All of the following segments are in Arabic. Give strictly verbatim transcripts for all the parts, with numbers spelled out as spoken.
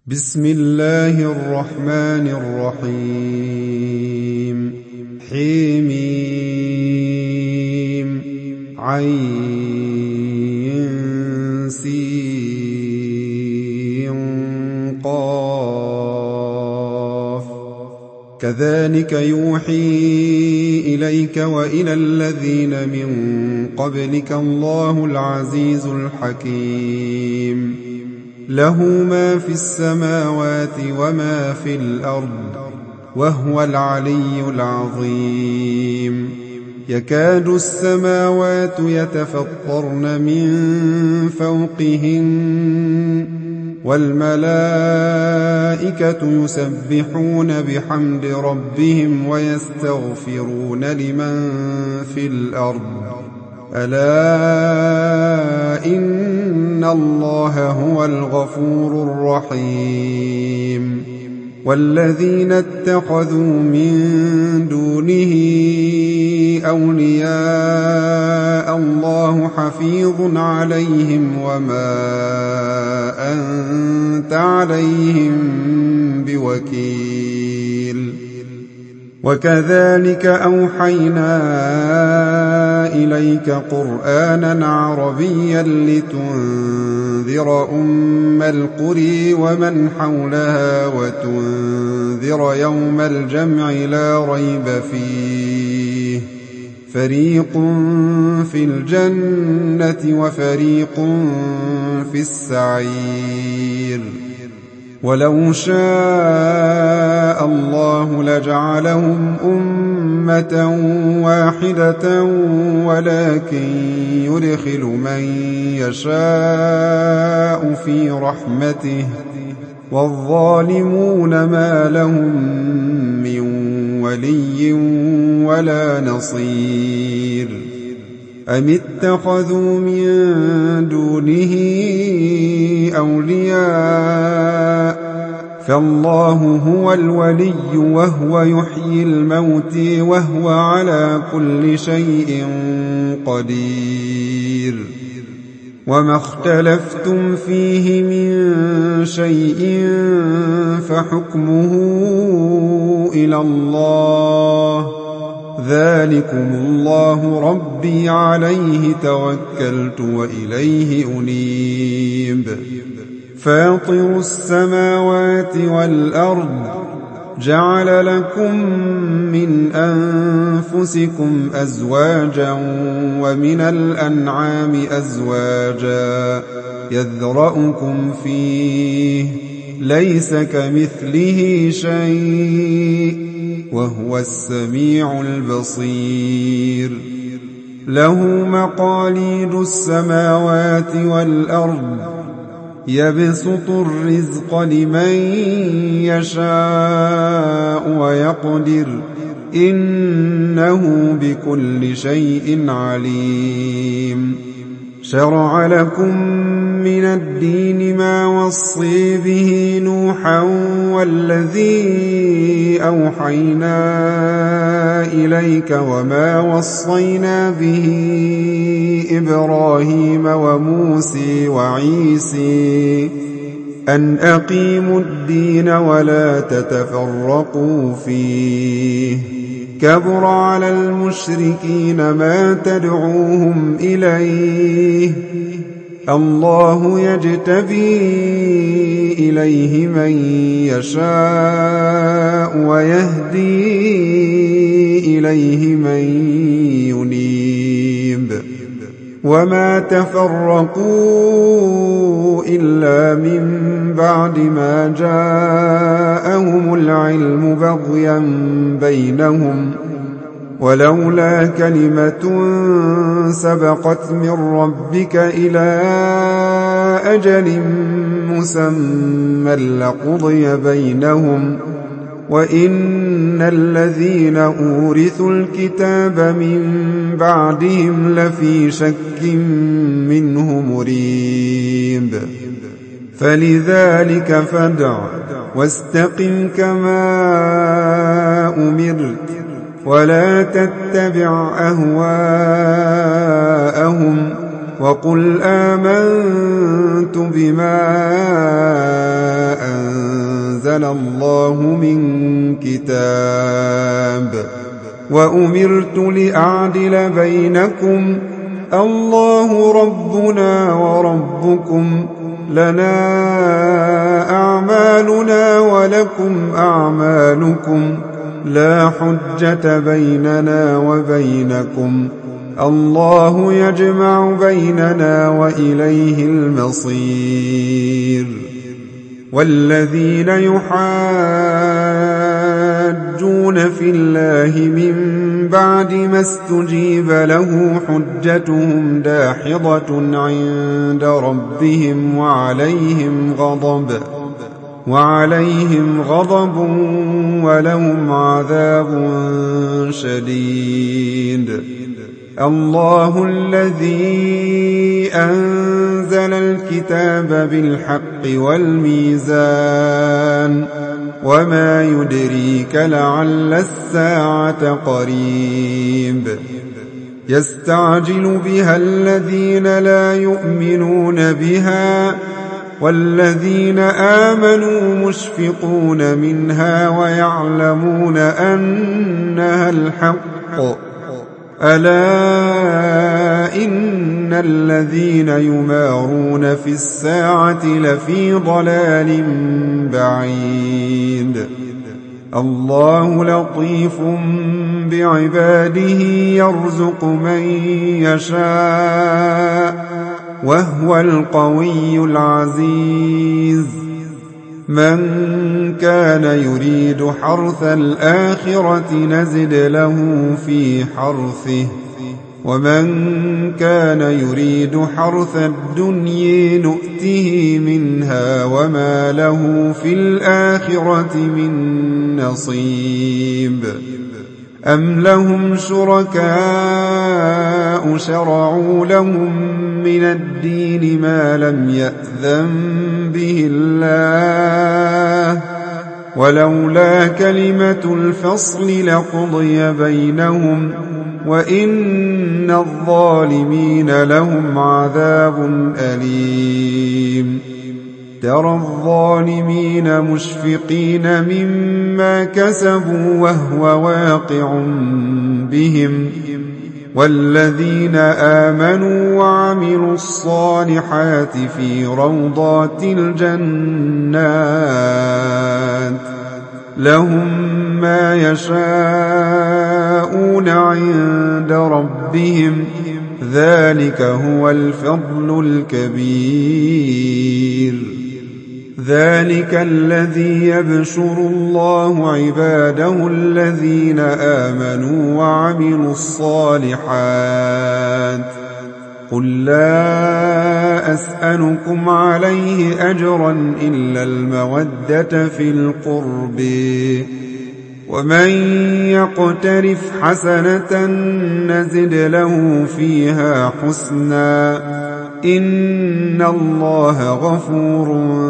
بسم الله الرحمن الرحيم حميم عين سين قاف كذلك يوحي إليك وإلى الذين من قبلك الله العزيز الحكيم له ما في السماوات وما في الأرض وهو العلي العظيم يكاد السماوات يتفطرن من فوقهن والملائكة يسبحون بحمد ربهم ويستغفرون لمن في الأرض ألا إن الله هو الغفور الرحيم والذين اتخذوا من دونه أولياء الله حفيظ عليهم وما أنت عليهم بوكيل وكذلك أوحينا إليك قرآنا عربيا لتنذر أم القرى ومن حولها وتنذر يوم الجمع لا ريب فيه فريق في الجنة وفريق في السعير ولو شاء الله لجعلهم أمة واحدة ولكن يدخل من يشاء في رحمته والظالمون ما لهم من ولي ولا نصير أم اتخذوا من دونه أولياء فالله هو الولي وهو يحيي الموت وهو على كل شيء قدير وما اختلفتم فيه من شيء فحكمه إلى الله ذلكم الله ربي عليه توكلت وإليه أنيب فاطر السماوات والأرض جعل لكم من أنفسكم أزواجا ومن الأنعام أزواجا يذرأكم فيه ليس كمثله شيء وهو السميع البصير له مقاليد السماوات والأرض يبسط الرزق لمن يشاء ويقدر إنه بكل شيء عليم شرع لكم من الدين ما وصي به نوحا والذي أوحينا إليك وما وصينا به إبراهيم وموسى وعيسى أن أقيموا الدين ولا تتفرقوا فيه كبر على المشركين ما تدعوهم إليه الله يجتبي إليه من يشاء ويهدي إليه من ينيب وما تفرقوا إلا من بعد ما جاءهم العلم بغيا بينهم ولولا كلمة سبقت من ربك إلى أجل مسمى لقضي بينهم وإن الذين أورثوا الكتاب من بعدهم لفي شك منه مريب فلذلك فادع واستقم كما أمرت ولا تتبع أهواءهم وقل آمنت بما أنزل أنزل الله من كتاب وأمرت لأعدل بينكم الله ربنا وربكم لنا أعمالنا ولكم أعمالكم لا حجة بيننا وبينكم الله يجمع بيننا وإليه المصير والذين يحاجون في الله من بعد ما استجيب له حجتهم داحضة عند ربهم وعليهم غضب وعليهم غضب ولهم عذاب شديد. الله الذي أنزل الكتاب بالحق والميزان وما يدريك لعل الساعة قريب يستعجل بها الذين لا يؤمنون بها والذين آمنوا مشفقون منها ويعلمون أنها الحق ألا إن الذين يمارون في الساعة لفي ضلال بعيد. الله لطيف بعباده يرزق من يشاء وهو القوي العزيز. من كان يريد حرث الآخرة نزد له في حرثه ومن كان يريد حرث الدنيا نؤته منها وما له في الآخرة من نصيب. أم لهم شركاء شرعوا لهم من الدين ما لم يأذن به الله ولولا كلمة الفصل لقضي بينهم وإن الظالمين لهم عذاب أليم. ترى الظالمين مشفقين مما كسبوا وهو واقع بهم والذين آمنوا وعملوا الصالحات في روضات الجنات لهم ما يشاءون عند ربهم ذلك هو الفضل الكبير. ذلك الذي يبشر الله عباده الذين آمنوا وعملوا الصالحات. قل لا أسألكم عليه أجرا إلا المودة في القرب ومن يقترف حسنة نزد له فيها حسنا إن الله غفور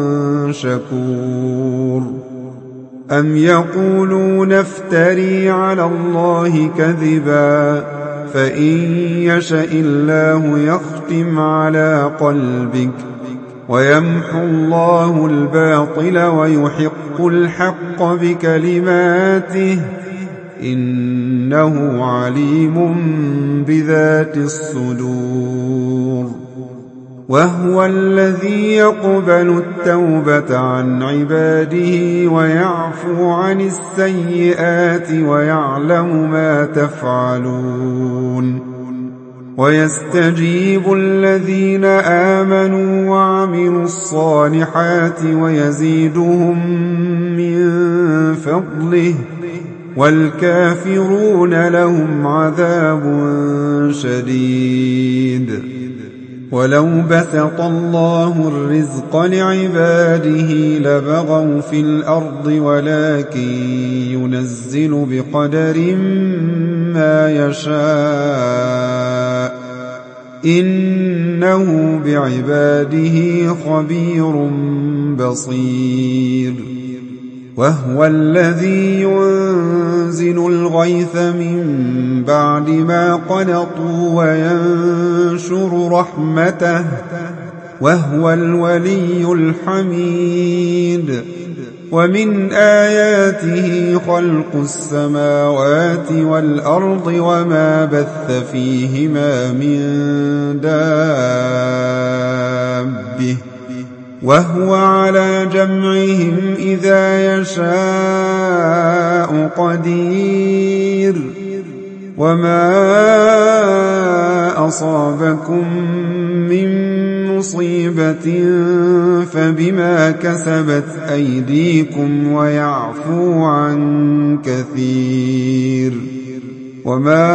شكور. أم يقولون افتري على الله كذبا فإن يشأ الله يختم على قلبك ويمحو الله الباطل ويحق الحق بكلماته إنه عليم بذات الصدور. وهو الذي يقبل التوبة عن عباده ويعفو عن السيئات ويعلم ما تفعلون. ويستجيب الذين آمنوا وعملوا الصالحات ويزيدهم من فضله والكافرون لهم عذاب شديد. ولو بسط الله الرزق لعباده لبغوا في الأرض ولكن ينزل بقدر ما يشاء إنه بعباده خبير بصير. وهو الذي ينزل الغيث من بعد ما قنطوا وينشر رحمته وهو الولي الحميد. ومن آياته خلق السماوات والأرض وما بث فيهما من دابة وهو على جمعهم إذا يشاء قدير وما أصابكم من مصيبة فبما كسبت أيديكم ويعفو عن كثير وما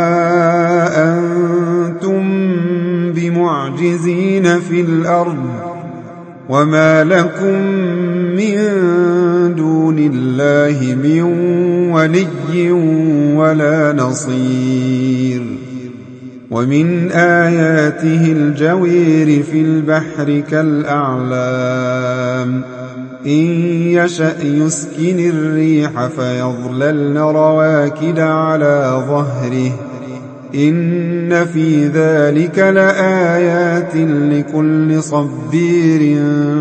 أنتم بمعجزين في الأرض وما لكم من دون الله من ولي ولا نصير ومن آياته الجوير في البحر كالأعلام إن يشأ يسكن الريح فيظللن رواكد على ظهره إن في ذلك لآيات لكل صبير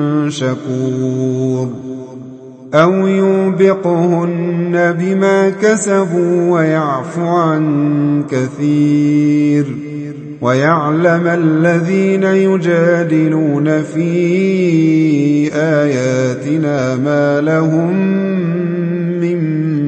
شكور أو يوبقهن بما كسبوا ويعفو عن كثير ويعلم الذين يجادلون في آياتنا ما لهم من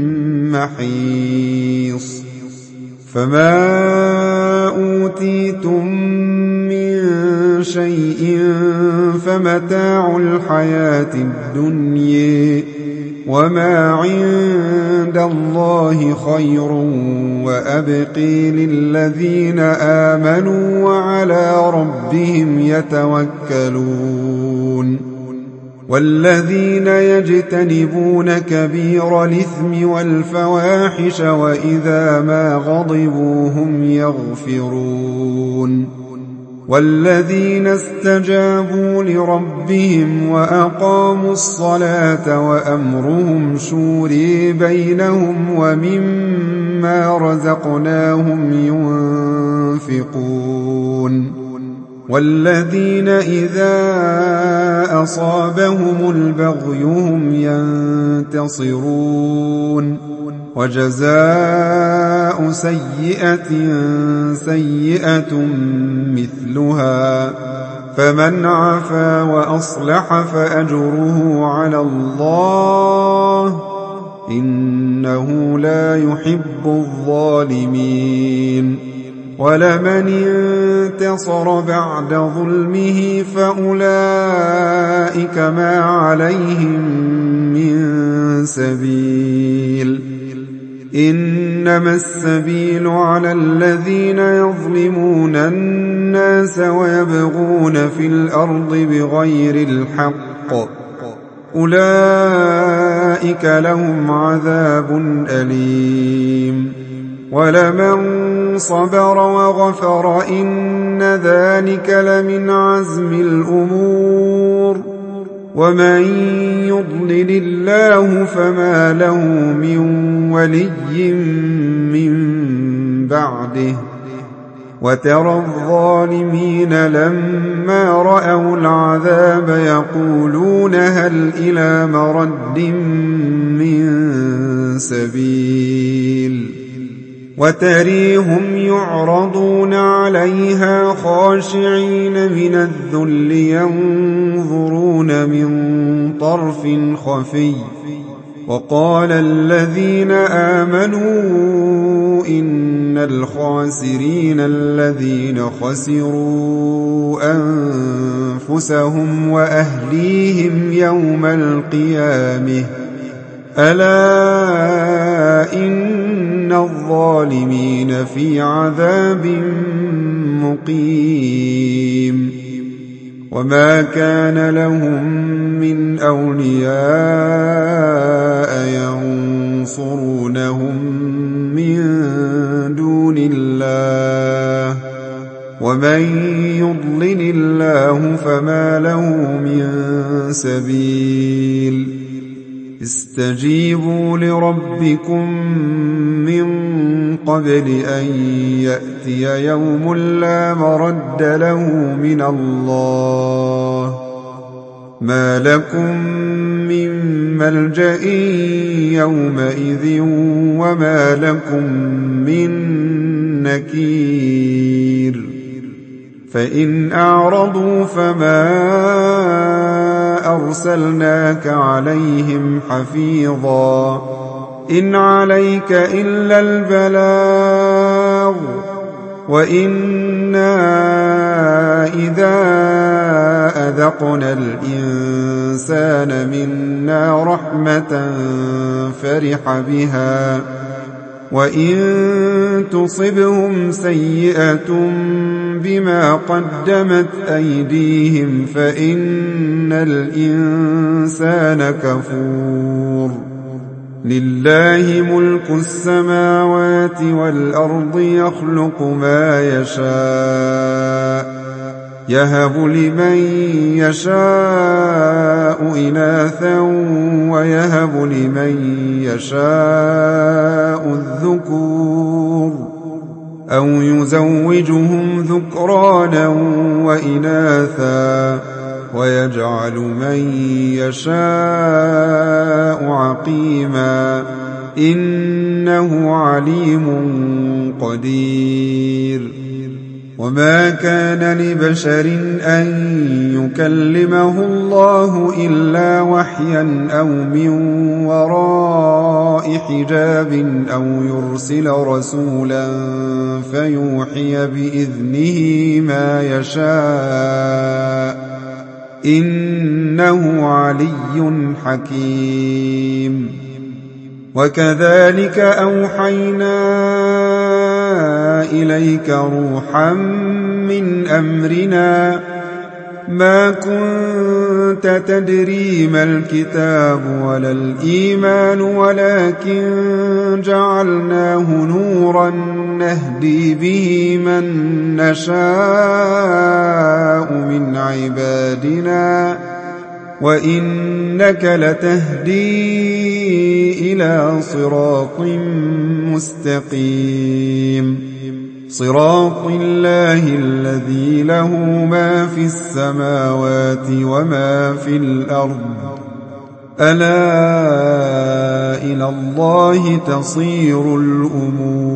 محيص فما أوتيتم من شيء فمتاع الحياة الدنيا وما عند الله خير وأبقي للذين آمنوا وعلى ربهم يتوكلون والذين يجتنبون كبير الإثم والفواحش وإذا ما غضبوا هم يغفرون والذين استجابوا لربهم وأقاموا الصلاة وأمرهم شورى بينهم ومما رزقناهم ينفقون والذين إذا أصابهم البغي هم ينتصرون وجزاء سيئة سيئة مثلها فمن عفا وأصلح فأجره على الله إنه لا يحب الظالمين ولمن انتصر بعد ظلمه فأولئك ما عليهم من سبيل إنما السبيل على الذين يظلمون الناس ويبغون في الأرض بغير الحق أولئك لهم عذاب أليم ولمن صبر وغفر إن ذلك لمن عزم الأمور ومن يضلل الله فما له من ولي من بعده وترى الظالمين لما رأوا العذاب يقولون هل إلى مرد من سبيل وتريهم يعرضون عليها خاشعين من الذل ينظرون من طرف خفي وقال الذين آمنوا إن الخاسرين الذين خسروا أنفسهم وأهليهم يوم القيامة ألا إن الظالمين في عذاب مقيم وما كان لهم من أولياء ينصرونهم من دون الله ومن يضلل الله فما له من سبيل استجيبوا لربكم من قبل أن يأتي يوم لا مرد له من الله ما لكم من ملجأ يومئذ وما لكم من نكير فإن أعرضوا فما أرسلناك عليهم حفيظا إن عليك إلا البلاغ وإنا إذا أذقنا الإنسان منا رحمة فرح بها وإن تصبهم سيئة بما قدمت أيديهم فإن الإنسان كفور لله ملك السماوات والأرض يخلق ما يشاء يهب لمن يشاء إناثا ويهب لمن يشاء الذكور أو يزوجهم ذكرانا وإناثا ويجعل من يشاء عقيما إنه عليم قدير وما كان لبشر أن يكلمه الله إلا وحيا أو من وراء حجاب أو يرسل رسولا فيوحي بإذنه ما يشاء إنه علي حكيم وكذلك أوحينا إليك روحا من أمرنا ما كنت تدري ما الكتاب ولا الإيمان ولكن جعلناه نورا نهدي به من نشاء من عبادنا وإنك لتهدي إلى صراط مستقيم صراط الله الذي له ما في السماوات وما في الأرض ألا إلى الله تصير الأمور